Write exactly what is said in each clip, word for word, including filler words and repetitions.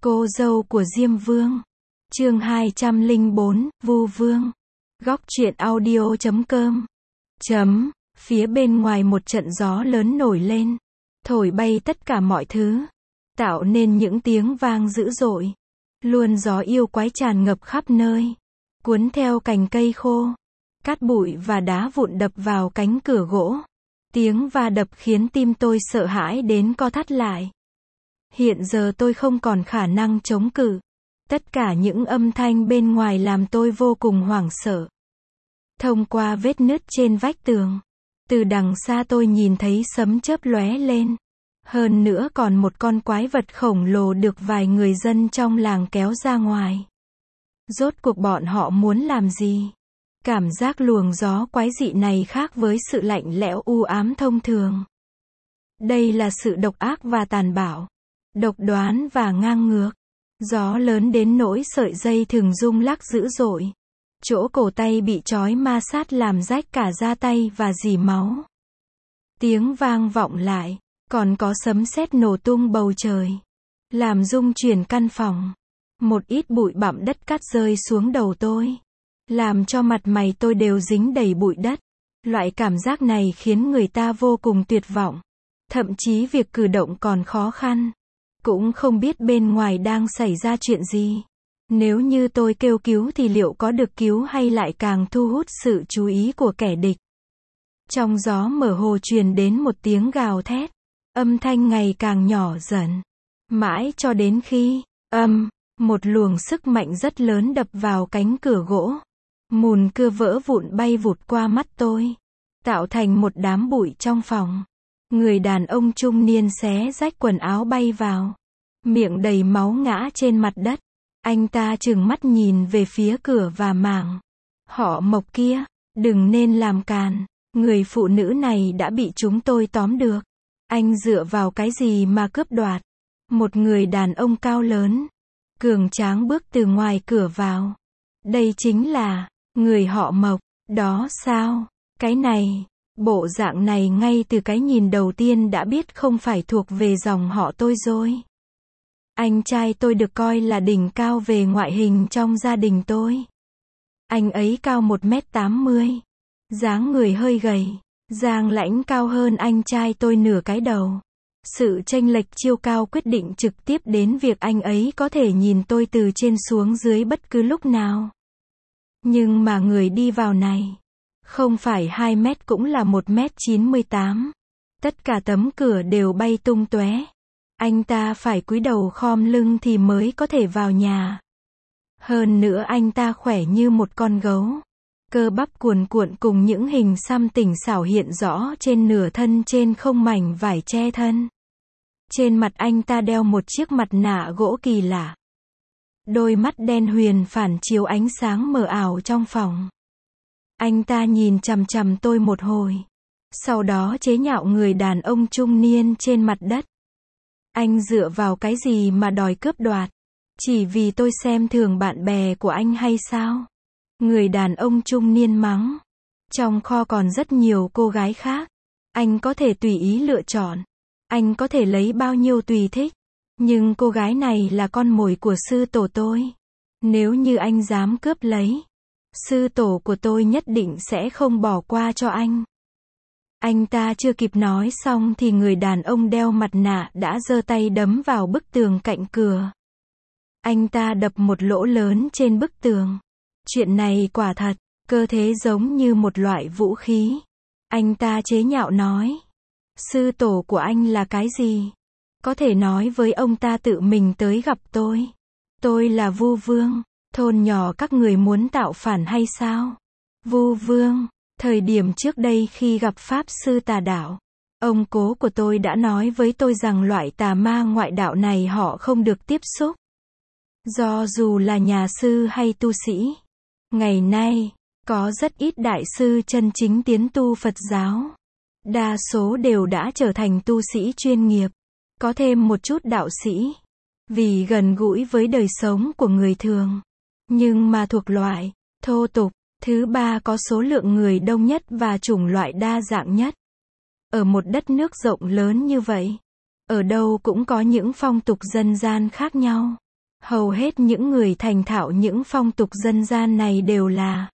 Cô dâu của Diêm Vương. Chương hai trăm lẻ bốn, Vu Vương. Góc truyện audio chấm com. Chấm, phía bên ngoài một trận gió lớn nổi lên, thổi bay tất cả mọi thứ, tạo nên những tiếng vang dữ dội. Luồng gió yêu quái tràn ngập khắp nơi, cuốn theo cành cây khô, cát bụi và đá vụn đập vào cánh cửa gỗ. Tiếng va đập khiến tim tôi sợ hãi đến co thắt lại. Hiện giờ tôi không còn khả năng chống cự. Tất cả những âm thanh bên ngoài làm tôi vô cùng hoảng sợ. Thông qua vết nứt trên vách tường, từ đằng xa tôi nhìn thấy sấm chớp lóe lên. Hơn nữa còn một con quái vật khổng lồ được vài người dân trong làng kéo ra ngoài. Rốt cuộc bọn họ muốn làm gì? Cảm giác luồng gió quái dị này khác với sự lạnh lẽo u ám thông thường. Đây là sự độc ác và tàn bạo, độc đoán và ngang ngược. Gió lớn đến nỗi sợi dây thừng rung lắc dữ dội. Chỗ cổ tay bị trói ma sát làm rách cả da tay và rỉ máu. Tiếng vang vọng lại, còn có sấm sét nổ tung bầu trời, làm rung chuyển căn phòng. Một ít bụi bặm đất cát rơi xuống đầu tôi, làm cho mặt mày tôi đều dính đầy bụi đất. Loại cảm giác này khiến người ta vô cùng tuyệt vọng. Thậm chí việc cử động còn khó khăn. Cũng không biết bên ngoài đang xảy ra chuyện gì. Nếu như tôi kêu cứu thì liệu có được cứu hay lại càng thu hút sự chú ý của kẻ địch. Trong gió mơ hồ truyền đến một tiếng gào thét. Âm thanh ngày càng nhỏ dần. Mãi cho đến khi, âm, một luồng sức mạnh rất lớn đập vào cánh cửa gỗ. Mùn cưa vỡ vụn bay vụt qua mắt tôi, tạo thành một đám bụi trong phòng. Người đàn ông trung niên xé rách quần áo bay vào, miệng đầy máu ngã trên mặt đất. Anh ta trừng mắt nhìn về phía cửa và mảng. Họ Mộc kia, đừng nên làm càn. Người phụ nữ này đã bị chúng tôi tóm được. Anh dựa vào cái gì mà cướp đoạt? Một người đàn ông cao lớn, cường tráng bước từ ngoài cửa vào. Đây chính là người họ Mộc, đó sao? Cái này, bộ dạng này ngay từ cái nhìn đầu tiên đã biết không phải thuộc về dòng họ tôi rồi. Anh trai tôi được coi là đỉnh cao về ngoại hình trong gia đình tôi. Anh ấy cao một mét tám mươi, dáng người hơi gầy, Giang Lãnh cao hơn anh trai tôi nửa cái đầu. Sự chênh lệch chiều cao quyết định trực tiếp đến việc anh ấy có thể nhìn tôi từ trên xuống dưới bất cứ lúc nào. Nhưng mà người đi vào này, không phải hai mét cũng là một mét chín mươi tám. Tất cả tấm cửa đều bay tung tóe. Anh ta phải cúi đầu khom lưng thì mới có thể vào nhà. Hơn nữa anh ta khỏe như một con gấu. Cơ bắp cuồn cuộn cùng những hình xăm tỉnh xảo hiện rõ trên nửa thân trên không mảnh vải che thân. Trên mặt anh ta đeo một chiếc mặt nạ gỗ kỳ lạ. Đôi mắt đen huyền phản chiếu ánh sáng mờ ảo trong phòng. Anh ta nhìn chằm chằm tôi một hồi. Sau đó chế nhạo người đàn ông trung niên trên mặt đất. Anh dựa vào cái gì mà đòi cướp đoạt? Chỉ vì tôi xem thường bạn bè của anh hay sao? Người đàn ông trung niên mắng. Trong kho còn rất nhiều cô gái khác. Anh có thể tùy ý lựa chọn. Anh có thể lấy bao nhiêu tùy thích. Nhưng cô gái này là con mồi của sư tổ tôi. Nếu như anh dám cướp lấy, sư tổ của tôi nhất định sẽ không bỏ qua cho anh. Anh ta chưa kịp nói xong thì người đàn ông đeo mặt nạ đã giơ tay đấm vào bức tường cạnh cửa. Anh ta đập một lỗ lớn trên bức tường. Chuyện này quả thật, cơ thế giống như một loại vũ khí. Anh ta chế nhạo nói. Sư tổ của anh là cái gì? Có thể nói với ông ta tự mình tới gặp tôi. Tôi là Vu Vương. Thôn nhỏ các người muốn tạo phản hay sao? Vu Vương. Thời điểm trước đây khi gặp Pháp Sư Tà Đạo, ông cố của tôi đã nói với tôi rằng loại tà ma ngoại đạo này họ không được tiếp xúc. Do dù là nhà sư hay tu sĩ, ngày nay, có rất ít đại sư chân chính tiến tu Phật giáo. Đa số đều đã trở thành tu sĩ chuyên nghiệp, có thêm một chút đạo sĩ, vì gần gũi với đời sống của người thường. Nhưng mà thuộc loại thô tục. Thứ ba có số lượng người đông nhất và chủng loại đa dạng nhất. Ở một đất nước rộng lớn như vậy, ở đâu cũng có những phong tục dân gian khác nhau. Hầu hết những người thành thạo những phong tục dân gian này đều là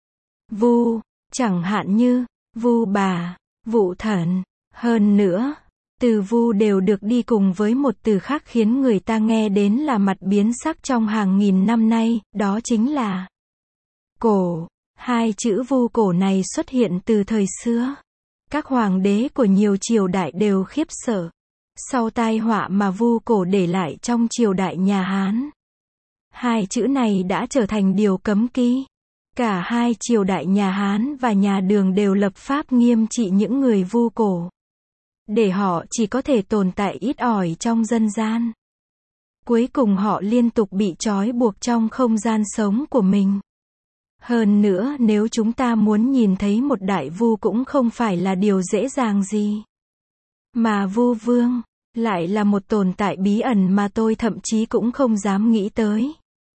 vu, chẳng hạn như vu bà, vụ thần. Hơn nữa, từ vu đều được đi cùng với một từ khác khiến người ta nghe đến là mặt biến sắc trong hàng nghìn năm nay, đó chính là cổ. Hai chữ vu cổ này xuất hiện từ thời xưa. Các hoàng đế của nhiều triều đại đều khiếp sợ sau tai họa mà vu cổ để lại trong triều đại nhà Hán. Hai chữ này đã trở thành điều cấm kỵ. Cả hai triều đại nhà Hán và nhà Đường đều lập pháp nghiêm trị những người vu cổ, để họ chỉ có thể tồn tại ít ỏi trong dân gian. Cuối cùng họ liên tục bị trói buộc trong không gian sống của mình. Hơn nữa, nếu chúng ta muốn nhìn thấy một đại vu cũng không phải là điều dễ dàng gì. Mà vu vương lại là một tồn tại bí ẩn mà tôi thậm chí cũng không dám nghĩ tới.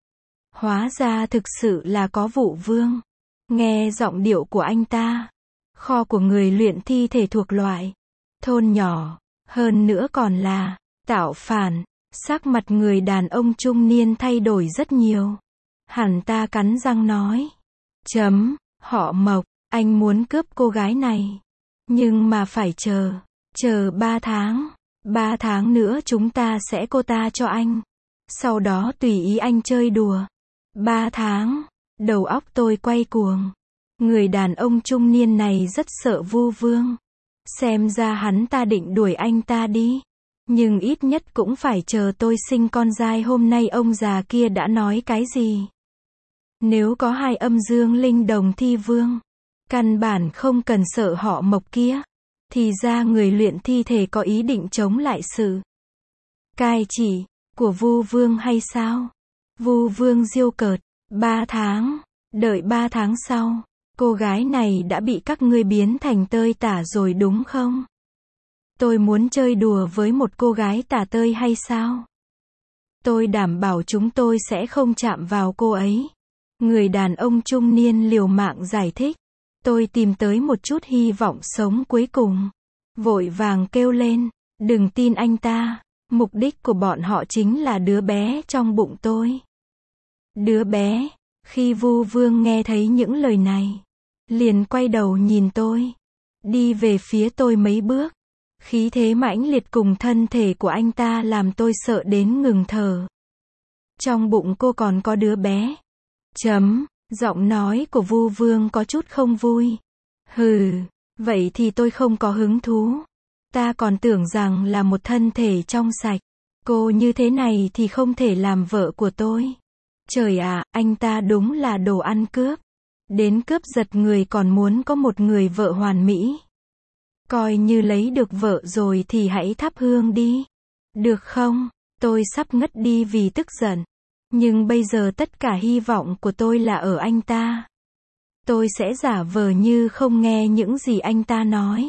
Hóa ra thực sự là có vụ vương. Nghe giọng điệu của anh ta, kho của người luyện thi thể thuộc loại thôn nhỏ, hơn nữa còn là tạo phản. Sắc mặt người đàn ông trung niên thay đổi rất nhiều. Hắn ta cắn răng nói, chấm, họ Mộc, anh muốn cướp cô gái này. Nhưng mà phải chờ, chờ ba tháng. Ba tháng nữa chúng ta sẽ cô ta cho anh. Sau đó tùy ý anh chơi đùa. Ba tháng, đầu óc tôi quay cuồng. Người đàn ông trung niên này rất sợ vu vương. Xem ra hắn ta định đuổi anh ta đi. Nhưng ít nhất cũng phải chờ tôi sinh con dai. Hôm nay ông già kia đã nói cái gì? Nếu có hai âm dương linh đồng thi vương, căn bản không cần sợ họ Mộc kia. Thì ra người luyện thi thể có ý định chống lại sự cai trị của vu vương hay sao? Vu vương giêu cợt. Ba tháng. Đợi ba tháng sau, cô gái này đã bị các ngươi biến thành tơi tả rồi đúng không? Tôi muốn chơi đùa với một cô gái tả tơi hay sao? Tôi đảm bảo chúng tôi sẽ không chạm vào cô ấy. Người đàn ông trung niên liều mạng giải thích. Tôi tìm tới một chút hy vọng sống cuối cùng. Vội vàng kêu lên, đừng tin anh ta. Mục đích của bọn họ chính là đứa bé trong bụng tôi. Đứa bé. Khi vu vương nghe thấy những lời này, liền quay đầu nhìn tôi, đi về phía tôi mấy bước. Khí thế mãnh liệt cùng thân thể của anh ta làm tôi sợ đến ngừng thở. Trong bụng cô còn có đứa bé. Chấm, giọng nói của vu vương có chút không vui. Hừ, vậy thì tôi không có hứng thú. Ta còn tưởng rằng là một thân thể trong sạch. Cô như thế này thì không thể làm vợ của tôi. Trời ạ, anh ta đúng là đồ ăn cướp. Đến cướp giật người còn muốn có một người vợ hoàn mỹ. Coi như lấy được vợ rồi thì hãy thắp hương đi. Được không? Tôi sắp ngất đi vì tức giận. Nhưng bây giờ tất cả hy vọng của tôi là ở anh ta. Tôi sẽ giả vờ như không nghe những gì anh ta nói.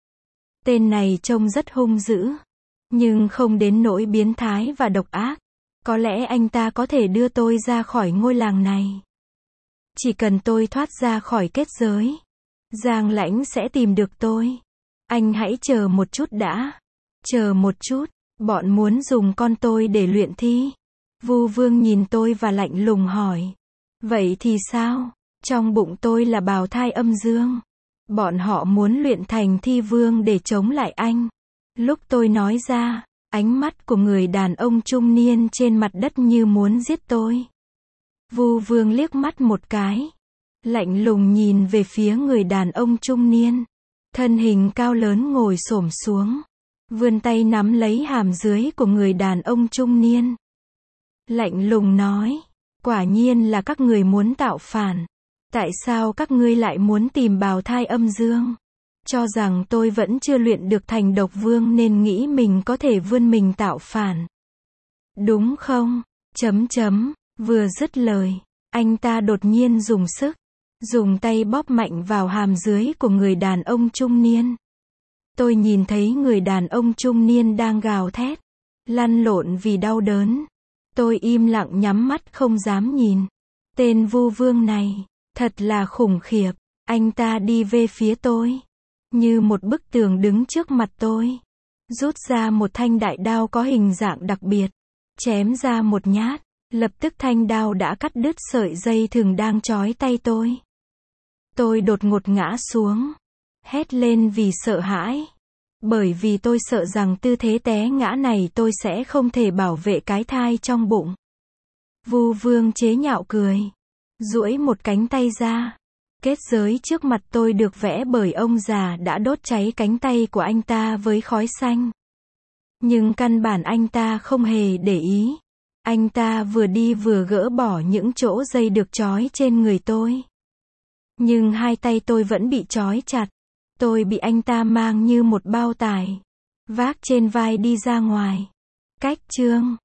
Tên này trông rất hung dữ, nhưng không đến nỗi biến thái và độc ác. Có lẽ anh ta có thể đưa tôi ra khỏi ngôi làng này. Chỉ cần tôi thoát ra khỏi kết giới, Giang Lãnh sẽ tìm được tôi. Anh hãy chờ một chút đã. Chờ một chút, bọn muốn dùng con tôi để luyện thi. Vu vương nhìn tôi và lạnh lùng hỏi. Vậy thì sao? Trong bụng tôi là bào thai âm dương. Bọn họ muốn luyện thành thi vương để chống lại anh. Lúc tôi nói ra, ánh mắt của người đàn ông trung niên trên mặt đất như muốn giết tôi. Vu vương liếc mắt một cái, lạnh lùng nhìn về phía người đàn ông trung niên. Thân hình cao lớn ngồi xổm xuống, vươn tay nắm lấy hàm dưới của người đàn ông trung niên. Lạnh lùng nói, quả nhiên là các người muốn tạo phản. Tại sao các ngươi lại muốn tìm bào thai âm dương? Cho rằng tôi vẫn chưa luyện được thành độc vương nên nghĩ mình có thể vươn mình tạo phản. Đúng không? Chấm chấm, vừa dứt lời, anh ta đột nhiên dùng sức, dùng tay bóp mạnh vào hàm dưới của người đàn ông trung niên. Tôi nhìn thấy người đàn ông trung niên đang gào thét, lăn lộn vì đau đớn. Tôi im lặng nhắm mắt không dám nhìn. Tên vu vương này, thật là khủng khiếp. Anh ta đi về phía tôi, như một bức tường đứng trước mặt tôi. Rút ra một thanh đại đao có hình dạng đặc biệt, chém ra một nhát. Lập tức thanh đao đã cắt đứt sợi dây thừng đang trói tay tôi. Tôi đột ngột ngã xuống, hét lên vì sợ hãi. Bởi vì tôi sợ rằng tư thế té ngã này tôi sẽ không thể bảo vệ cái thai trong bụng. Vu Vương chế nhạo cười, duỗi một cánh tay ra. Kết giới trước mặt tôi được vẽ bởi ông già đã đốt cháy cánh tay của anh ta với khói xanh. Nhưng căn bản anh ta không hề để ý. Anh ta vừa đi vừa gỡ bỏ những chỗ dây được trói trên người tôi. Nhưng hai tay tôi vẫn bị trói chặt. Tôi bị anh ta mang như một bao tải, vác trên vai đi ra ngoài. Cách chương